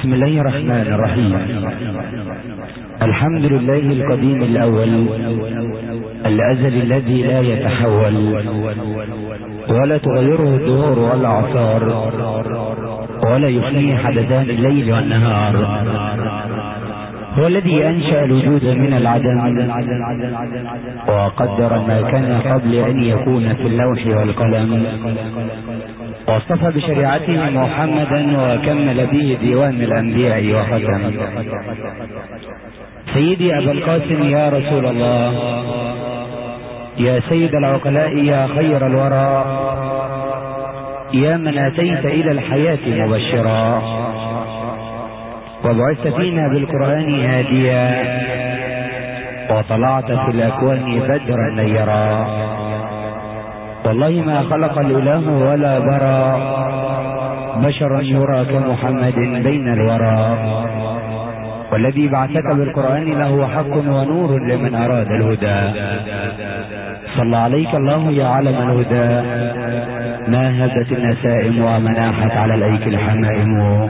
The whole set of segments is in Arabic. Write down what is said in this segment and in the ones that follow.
بسم الله الرحمن الرحيم. الحمد لله القديم الأول الأزل الذي لا يتحول ولا تغيره الدهور والأعصار ولا يفنيه حدثان الليل والنهار. هو الذي أنشأ الوجود من العدم وقدر ما كان قبل أن يكون في اللوح والقلم، واصطفى بشريعته محمدا وكمل به ديوان الأنبياء وختم. سيدي أبا القاسم يا رسول الله، يا سيد العقلاء، يا خير الورى، يا من أتيت إلى الحياة مبشرا وبعثت فينا بالقرآن هاديا وطلعت في الأكوان بدرا نيرا. والله ما خلق الإله ولا برى بشرا يرى كمحمد بين الورى، والذي بعثك بالقرآن له حق ونور لمن أراد الهدى. صلى عليك الله يا علم الهدى، ما هدت النسائم ومناحت على الأيك الحمائم.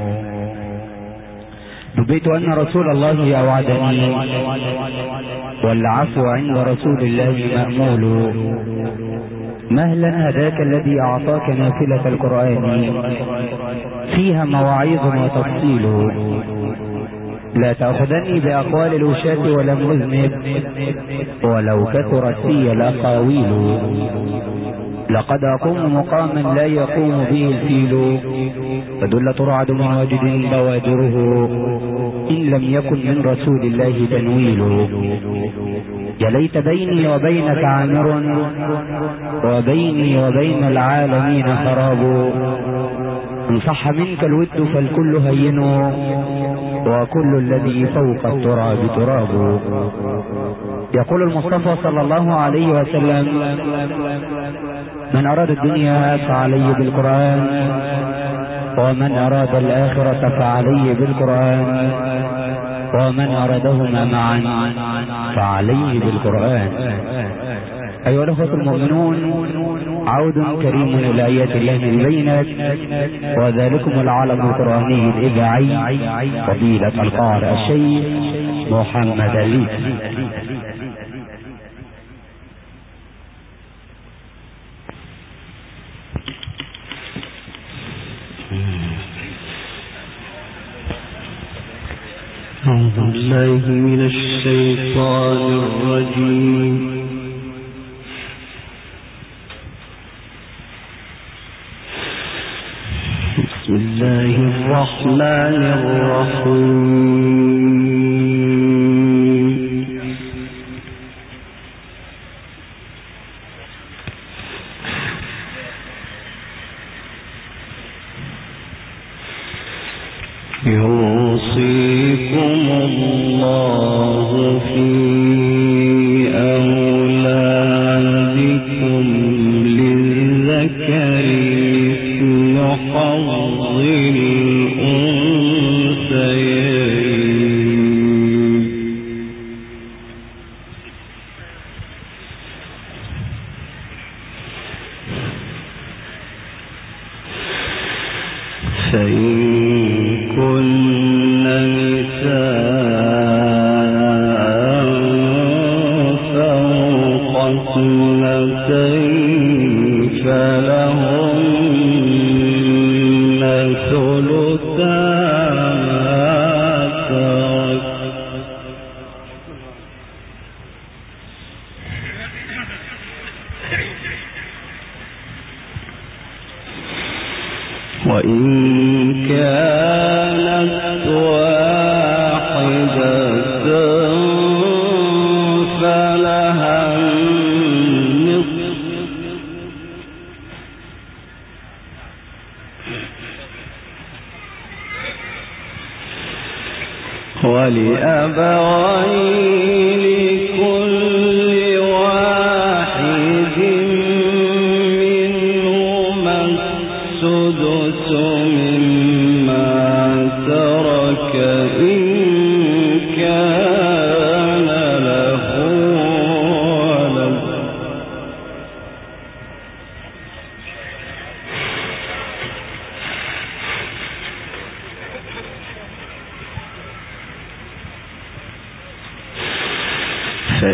نبيت أن رسول الله أوعدني والعفو عند رسول الله مأمول. مهلا هداك الذي أعطاك نافلة القرآن فيها مواعيظ وتفصيل. لا تأخذني بأقوال الوشاة ولم أذنب ولو كثرت في الأقاويل. لقد أقوم مقاما لا يقوم به الفيل، فدل رعد مواجد بوادره إن لم يكن من رسول الله تنويل. يا ليت بيني وبينك عامر وبيني وبين العالمين خراب. إن صح منك الود فالكل هين وكل الذي فوق التراب تراب. يقول المصطفى صلى الله عليه وسلم: من أراد الدنيا فعليه بالقرآن، ومن أراد الآخرة فعليه بالقرآن، ومن أرادهما معا فعليه بالقرآن. أيها الأخوة المؤمنون، عود كريم إلى آيات الله البينات، وذلكم العالم القرآني الإذاعي فضيلة القارئ الشيخ محمد علي. أعوذ بالله من الشيطان الرجيم. بسم الله الرحمن الرحيم. يوصيكم الله في أولادكم للذكر مثل حظ الأنثيين. فإن كن نساء فوق اثنتين فلهن ثلثا ما ترك، وإن كانت واحدة فلها النصف، ولأبويه لكل واحد منهما السدس مما ترك إن كان له ولد.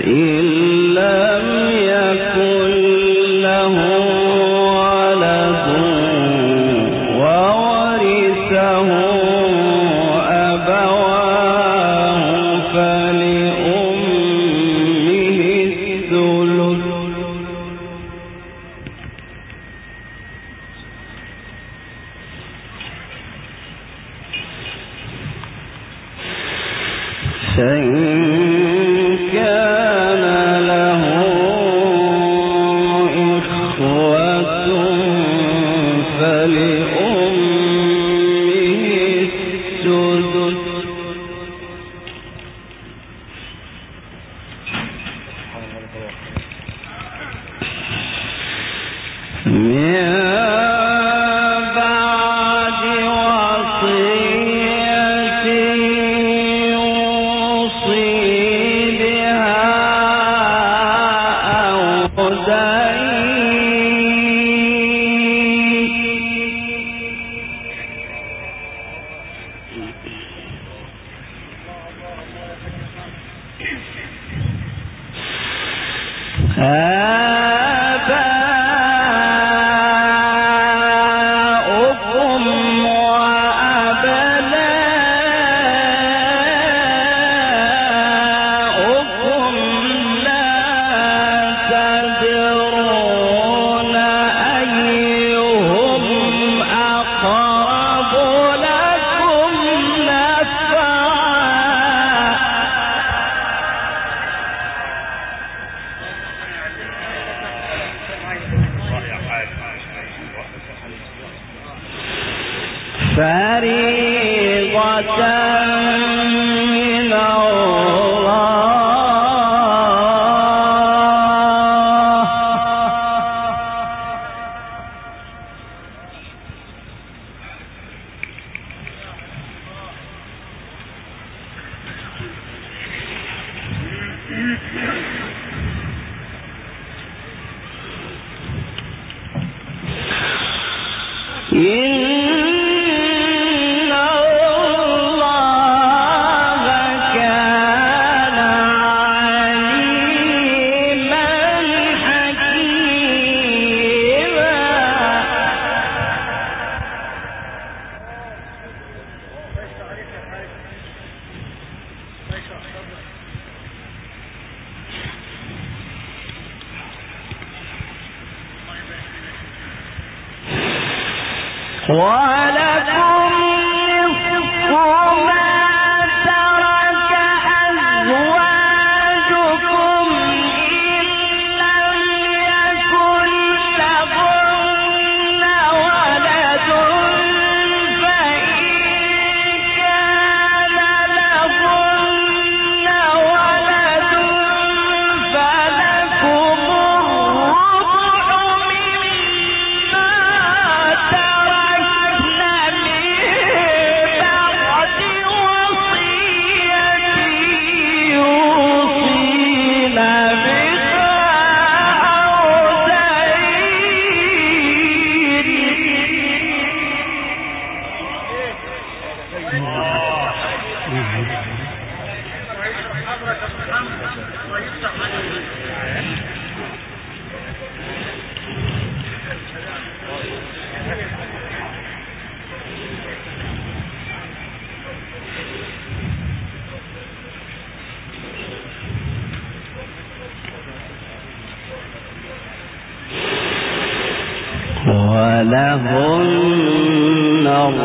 ولهن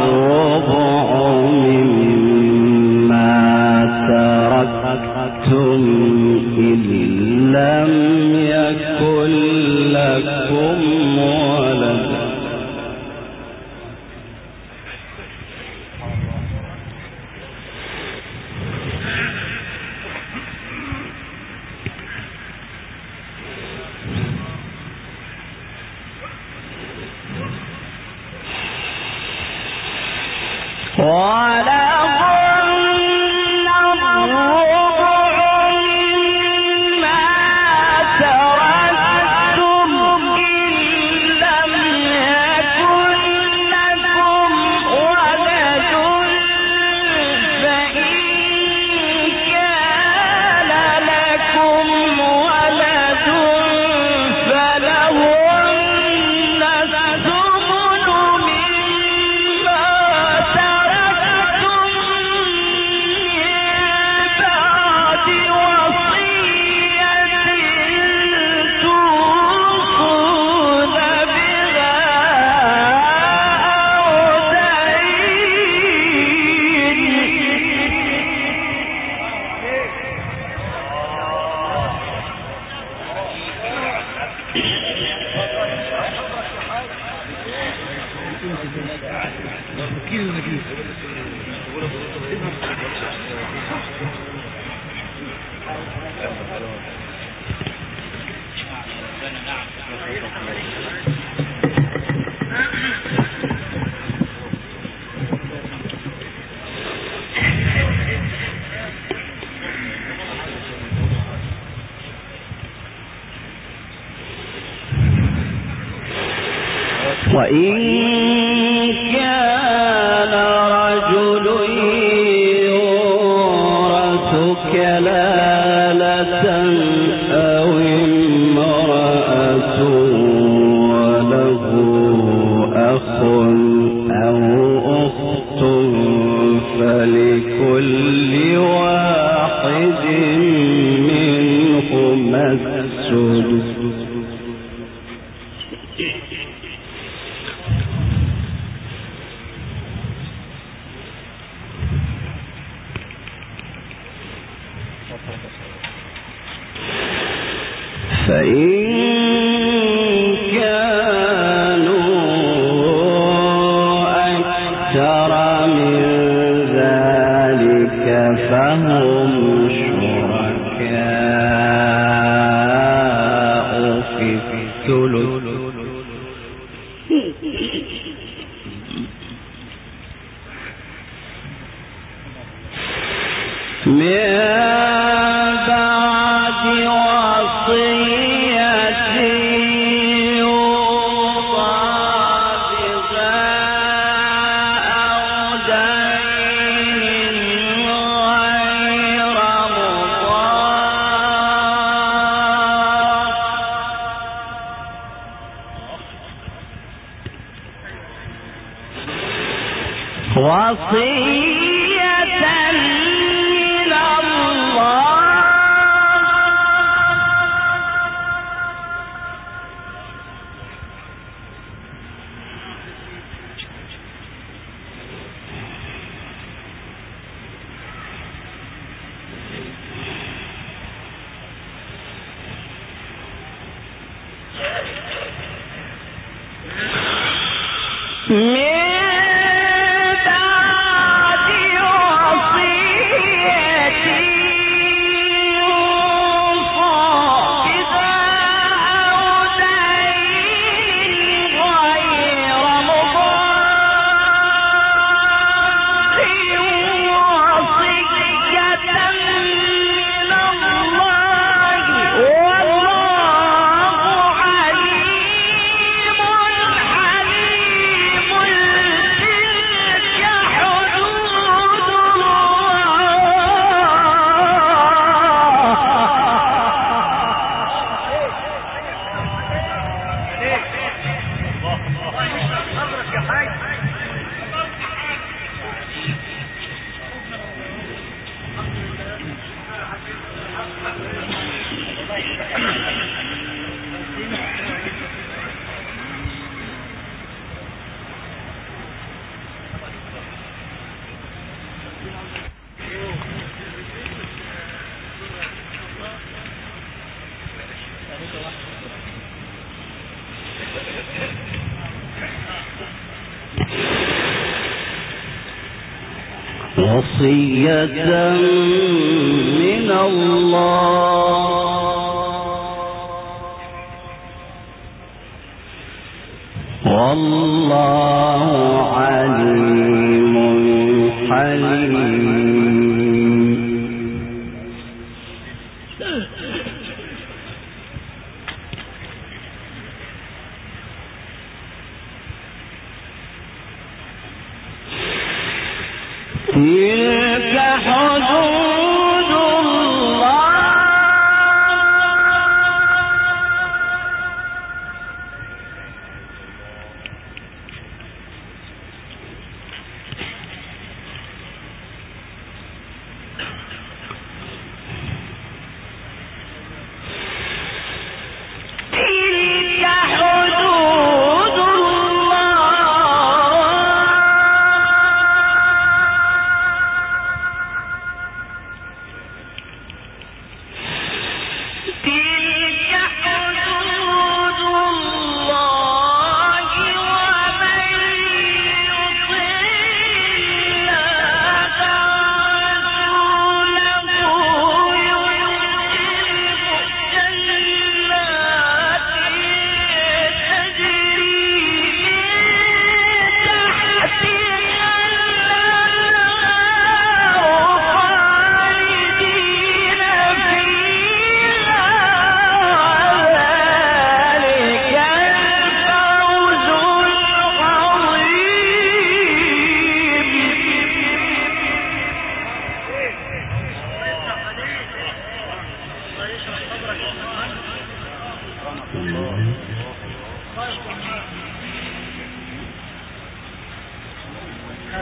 الربع مما تركتم إن لم يكن لكم ولد لكم وإن كان رجل يورث كلالة أو امرأة وله أخ أو أخت فلكل واحد منهما السدس فإن كانوا أكثر من ذلك فهم شركاء في الثلث وصية من الله والله عليم حليم. تلك حدود الله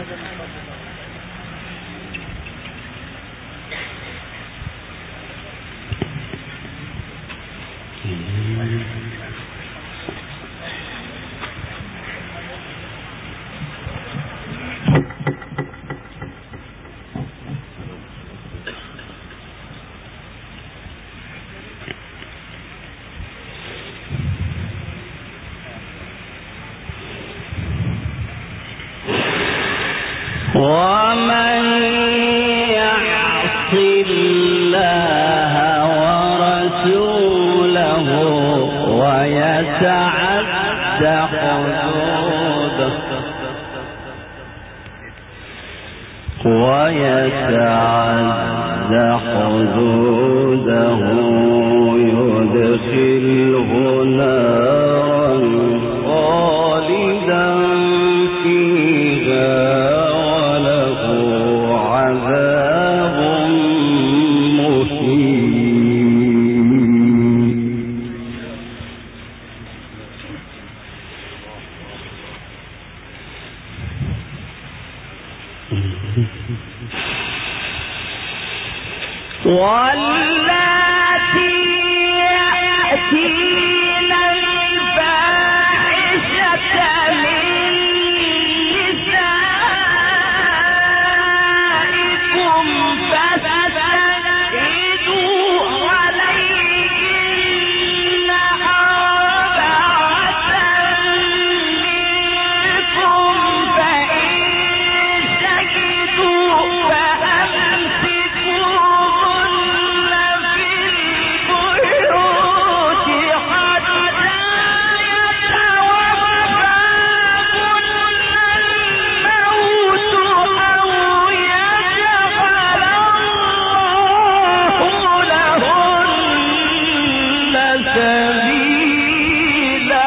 ومن يعص الله ورسوله ويتعد حدوده يدخله نارا خالدا فيها وله عذاب مهين. واللاتي يأتين الفاحشة من نسائكم فاستشهدوا عليهن أربعة منكم فإن شهدوا فأمسكوهن في البيوت حتى يتوفاهن الموت أو يجعل الله لهن سبيلا.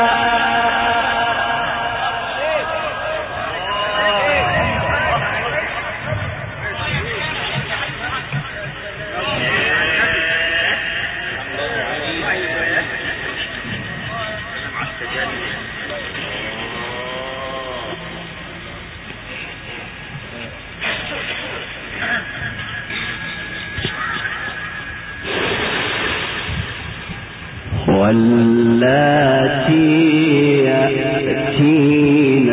واللاتي يأتين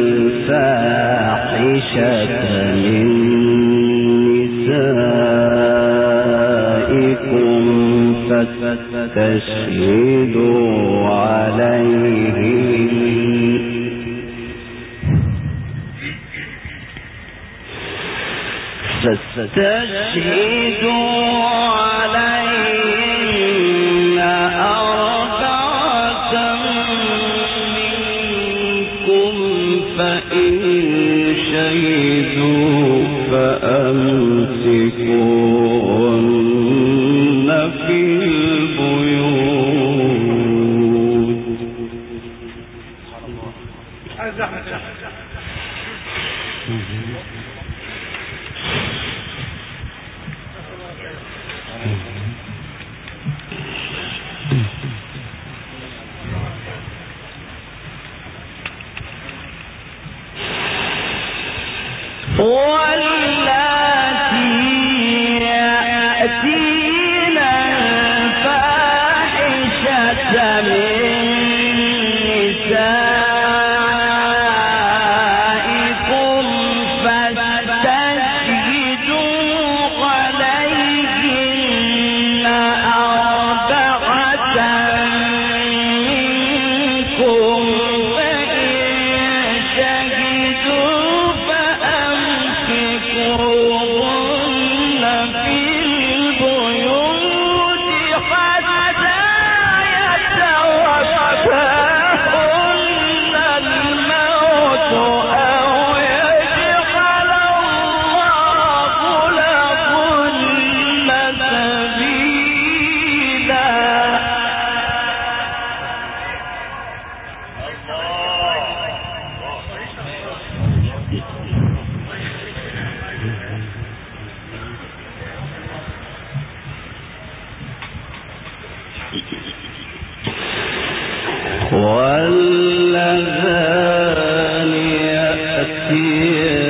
الفاحشة من نسائكم فاستشهدوا عليهن أربعة منكم فإن شهدوا فأمسكوهن في البيوت. واللاتي يأتين الفاحشة من نسائكم فاستشهدوا عليهن أربعة منكم فإن شهدوا فأمسكوهن في البيوت حتى يتوفاهن الموت أو يجعل الله لهن سبيلا. واللذان يأتين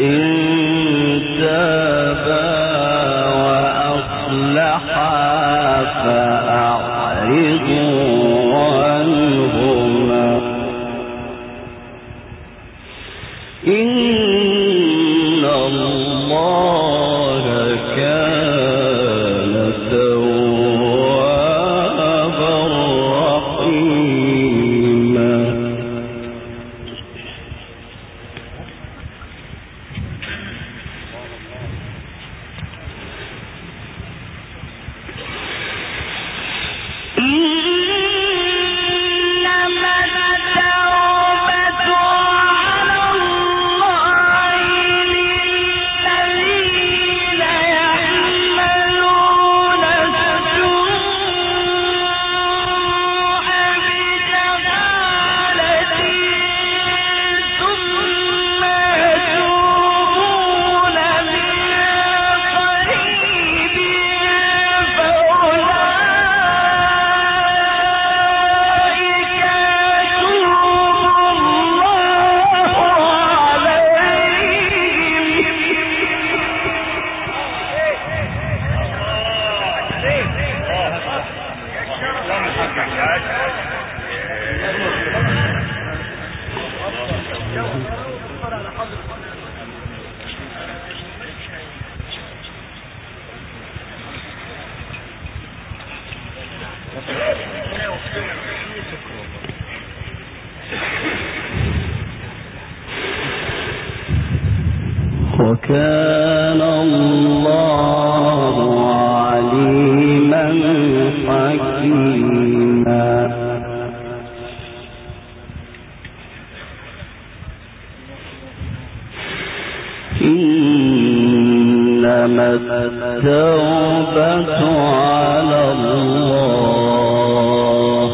وكان الله عليما حكيما. إنما التوبة على الله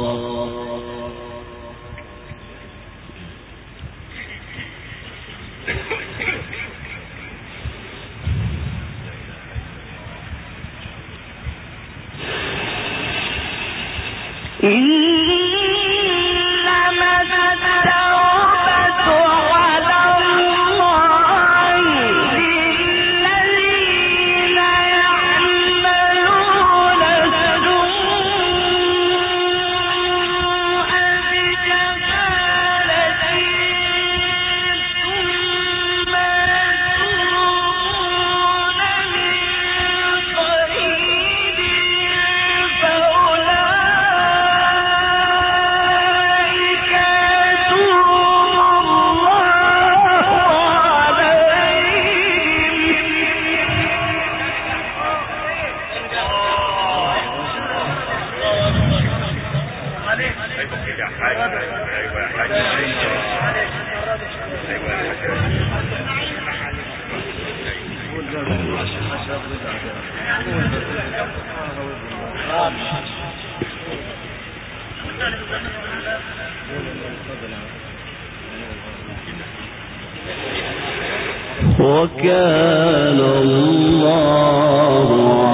وكان الله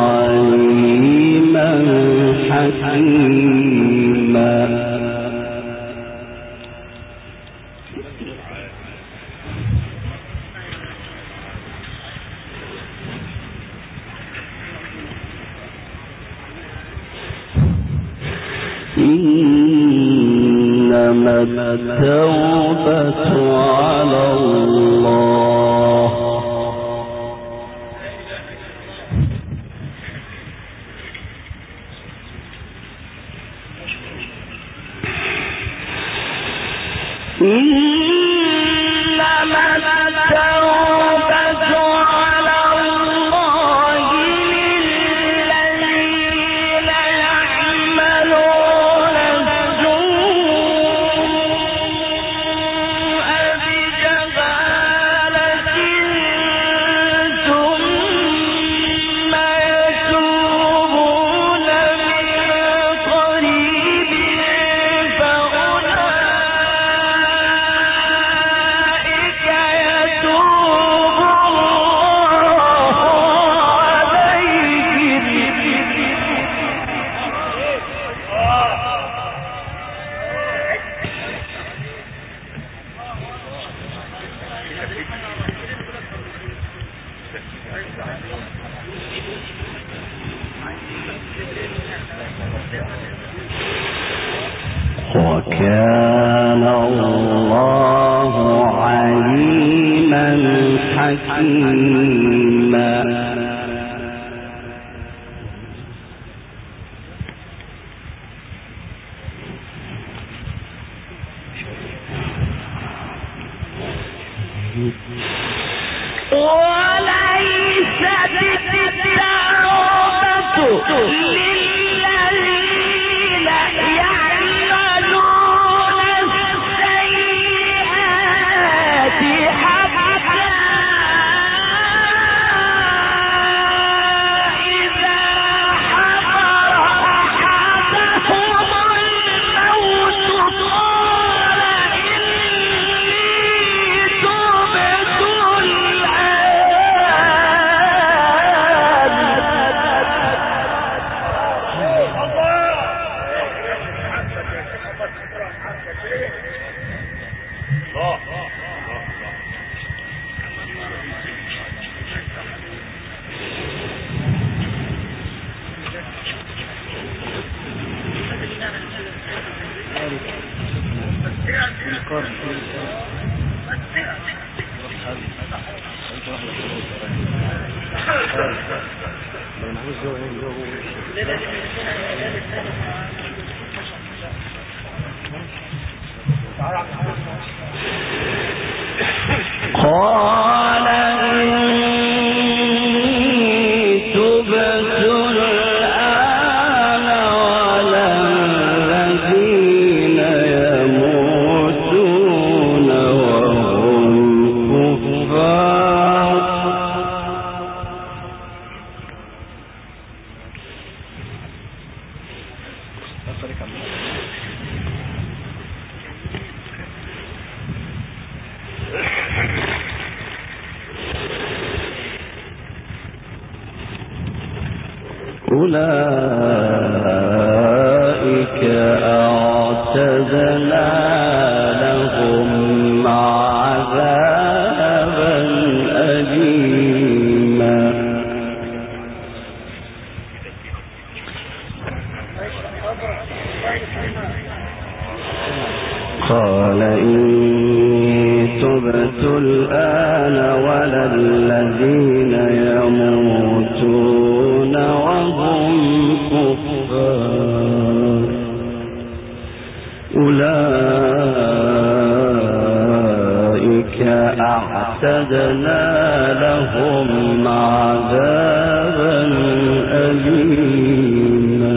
عليما حكيما. إنما التوبة على الله حكيما. أولئك أعتدنا لهم عذابا أليما. قال إني تبت الآن ولا الذين يموتون وهم كفار أولئك أعتدنا لهم عذابا أليما.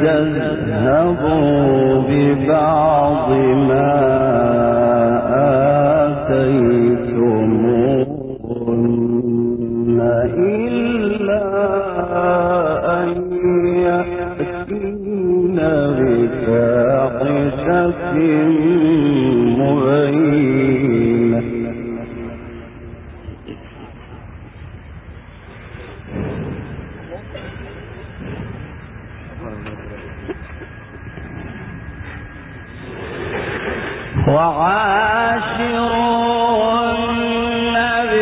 تذهبوا ببعض ما آتيتموهن إلا أن يأتين بفاحشة مبينة وعاشروهن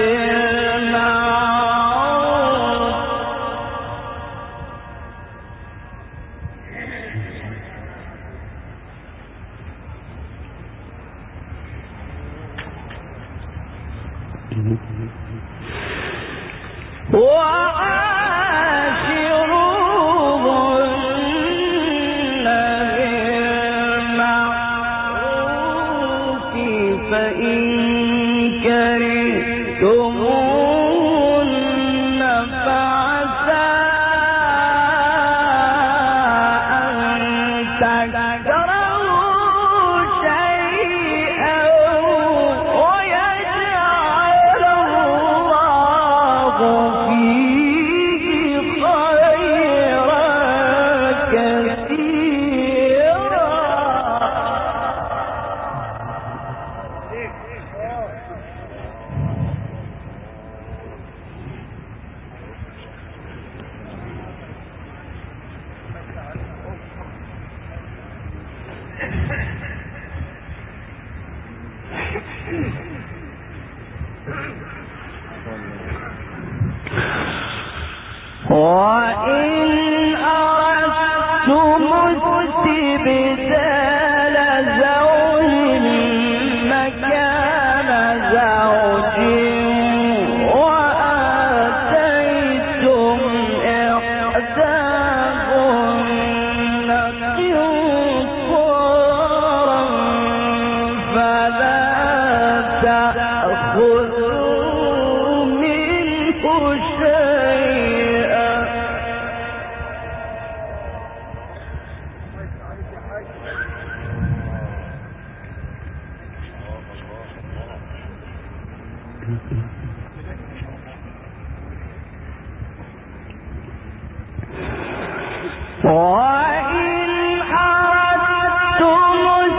بالمعروف فإن كرهتموهن فعسى أن تكرهوا شيئا ويجعل الله فيه خيرا كثيرا. وإن أردتم استبدال زوج مكان زوج وآتيتم إحداهن قنطارا فلا تأخذوا منه شيئا. وإن أردتم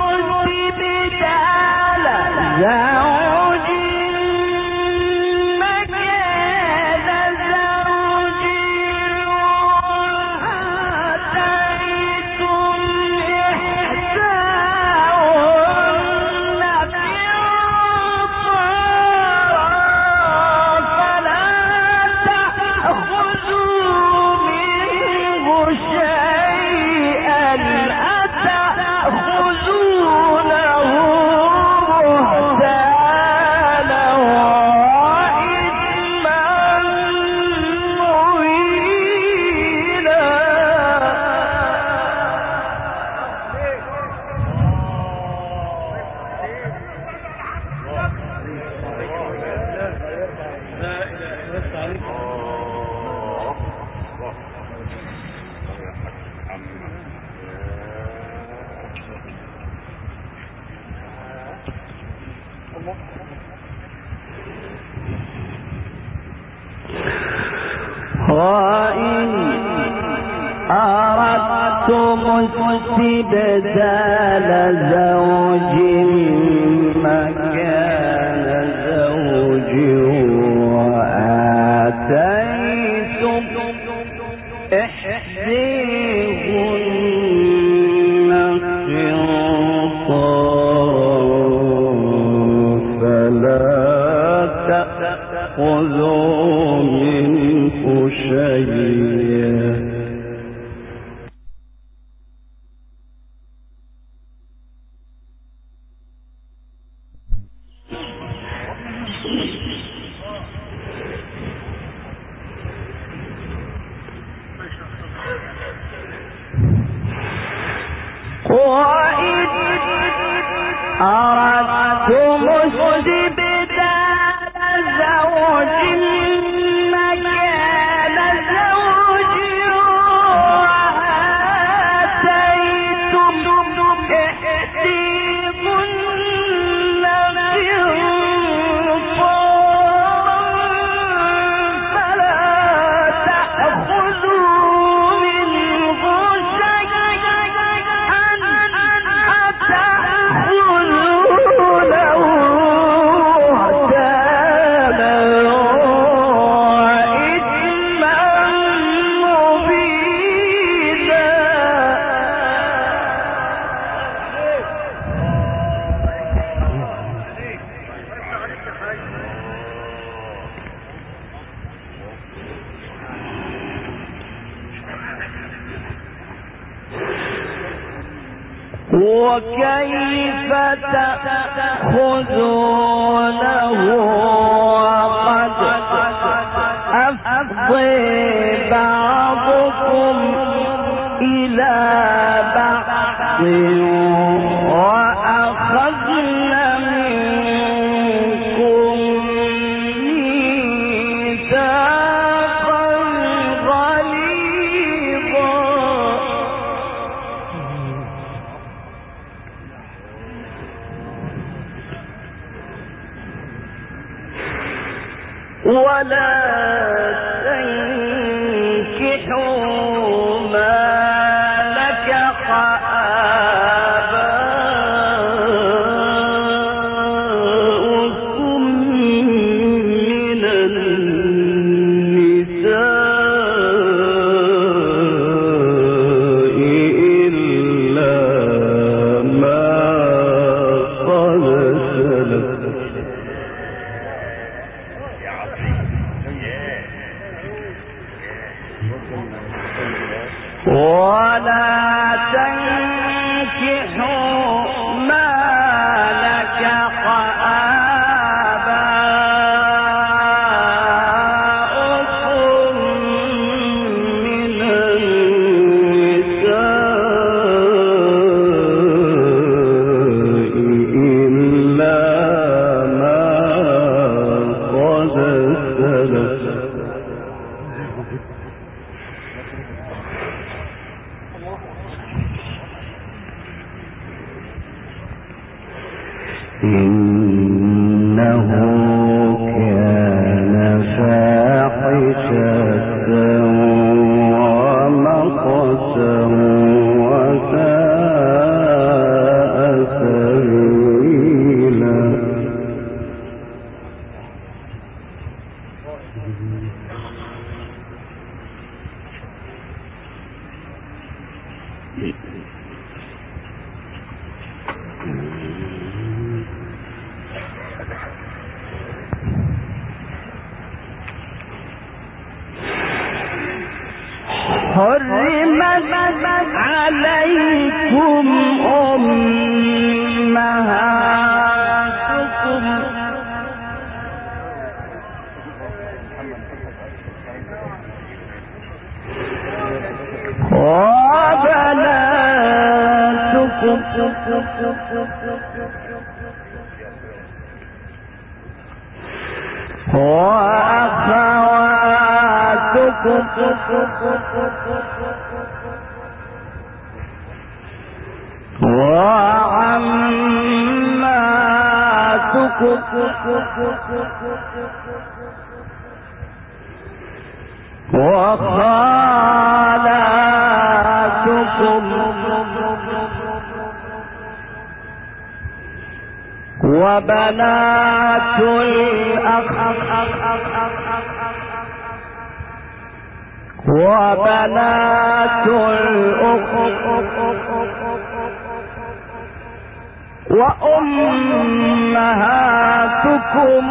استبدال زوج مكان زوج وآتيتم إحداهن قنطارا فلا تأخذوا منه شيئا أتأخذونه بهتانا وإثما مبينا. وإن أردتم استبدال زوج مكان زوج وآتيتم إحداهن قنطارا فلا تأخذوا منه شيئا. وإن أردتم استبدال زوج مكان زوج وآتيتم وكيف تأخذونه وقد أفضي بعضكم إلى بعض وأخذن منكم ميثاقا غليظا ولا تنكحوا ما نكح آباؤكم من النساء إلا ما قد سلف ولا تنكحوا ما نكح آباؤكم من النساء إلا ما قد سلف إنه كان فاحشة ومقتا وساء سبيلا حرمت عليكم أمهاتكم وبناتكم وأخواتكم وعماتكم وخالاتكم وبنات الأخ وبنات الأخت وأمهاتكم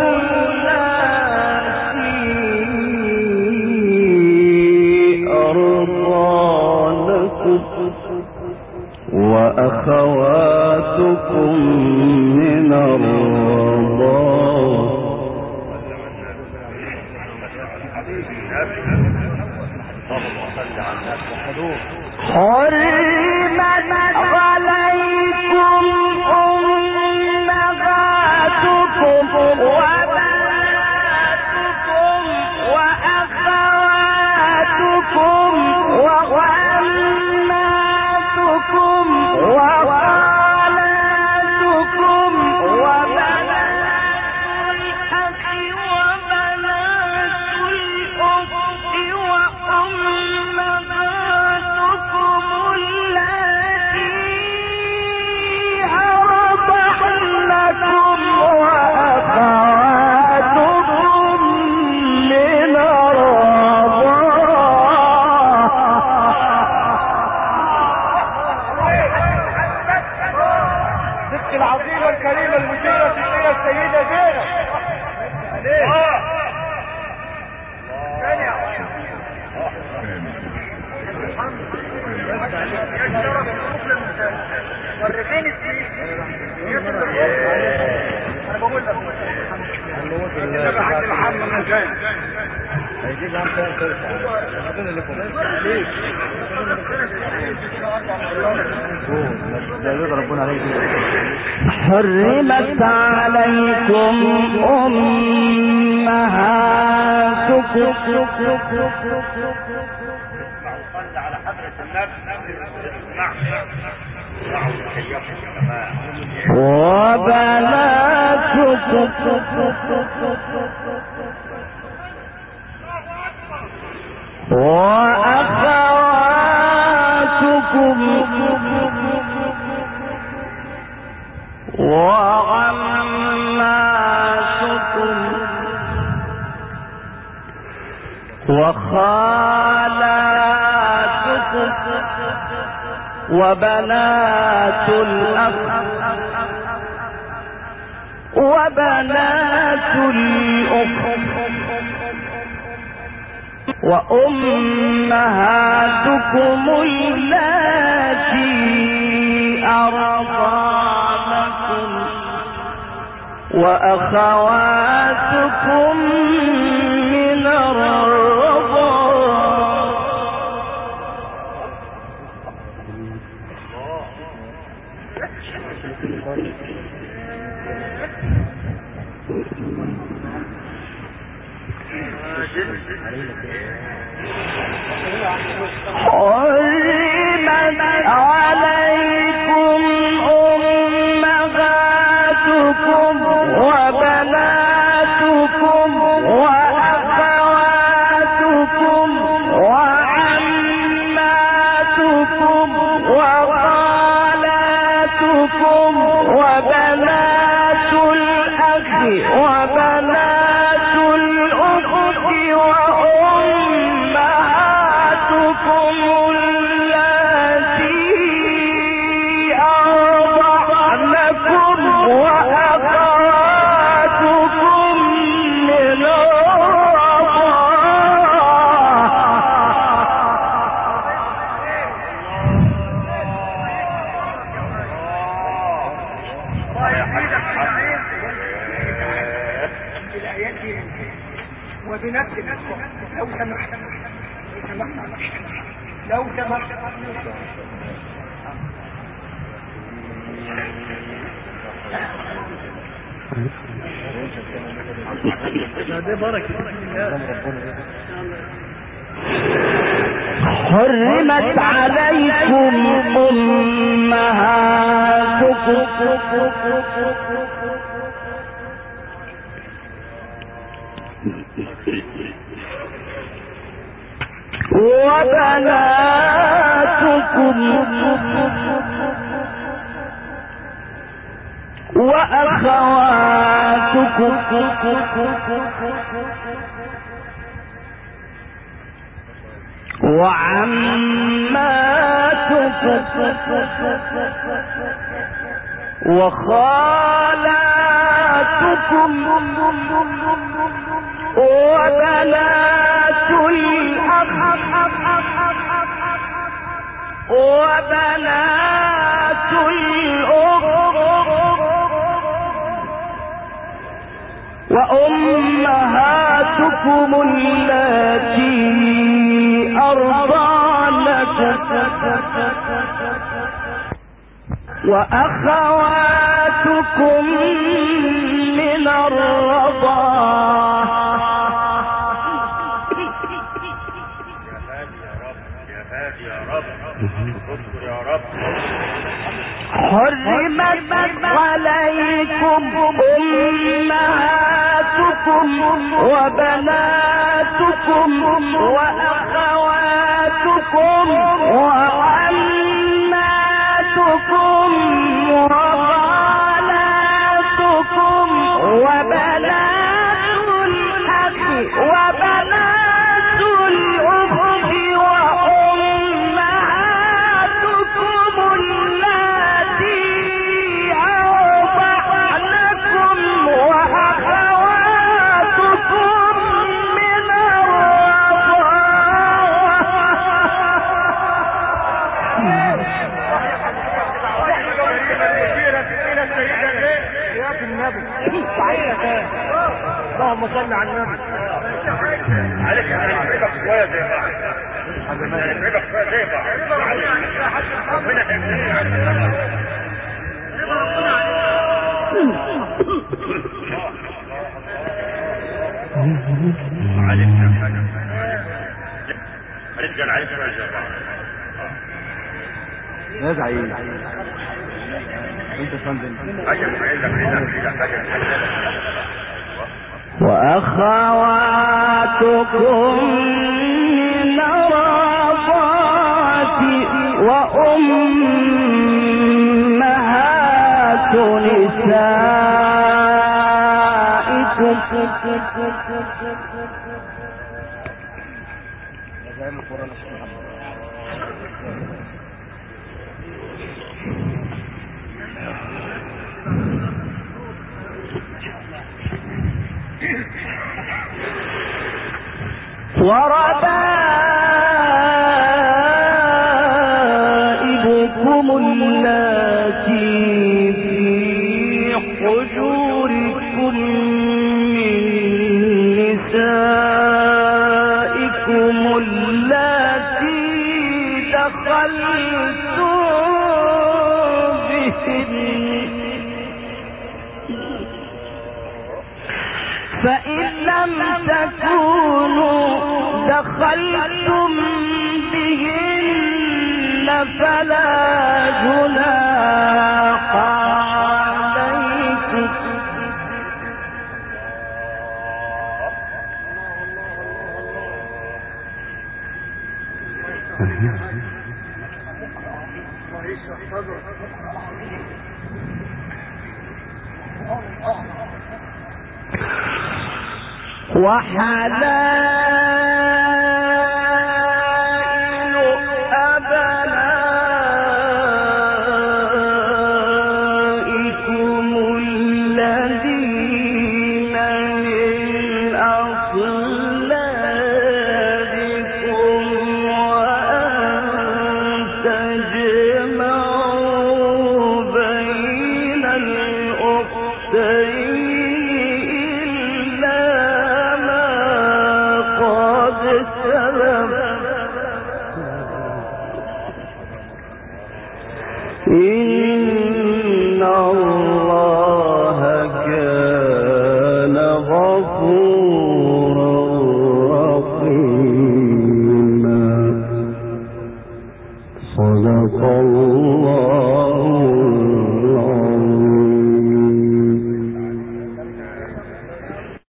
اللاتي أرضعنكم وأخواتكم من الرضاعة حرمت عليكم أمهاتكم وبناتكم وأخواتكم وعماتكم وخالاتكم وبنات الأخ وبنات الأخت وأمهاتكم اللاتي أرضعنكم وأخواتكم من الرضاعة العظيمة الكريمة المشيرة إلى السيدة زينب. يا شرف مرتين السنين انا بقول لك انا حاج محمد من جاي هيجيب عم ترفع ربنا اللي فوق عليك ربنا عليك. حرمت عليكم أمهاتكم على حضرة النبي وبناتكم وأخواتكم وعماتكم وخالاتكم وبنات الأخ وبنات الأخت وأمهاتكم اللاتي أرضعنكم وأخواتكم من الرضاعة حرمت عليكم أمهاتكم وبناتكم وأخواتكم وعماتكم وخالاتكم وبنات الأخ وبنات الأخت وأمهاتكم اللاتي أرضعنكم وأخواتكم من وبنفسك لو سمحت لو سمحت حرمت عليكم أمهاتكم وبناتكم وأخواتكم وعماتكم وخالاتكم وبنات الأخ وبنات الأخت وأمهاتكم اللاتي أرضعنكم وأخواتكم من الرضاعة حرمت عليكم أمهاتكم وبناتكم وأخواتكم وعماتكم وخالاتكم وبنات الأخ وبنات الأخت وأمهاتكم اللاتي أرضعنكم وأخواتكم من الرضاعة اللهم صل على النبي. عليك هنعرفك شويه زي بعض. هنعرفك شويه زي بعض. ربنا يا زعيم انت فندم وأخواتكم من الرضاعة وأمهات نسائكم وربائبكم التي في حجوركم من نسائكم التي دخلتم بهن فإن لم تكونوا دخلتم بهن فلا جناح عليكم وحلائل أبنائكم الذين من أصلابكم وأن تجمعوا بين الأختين إن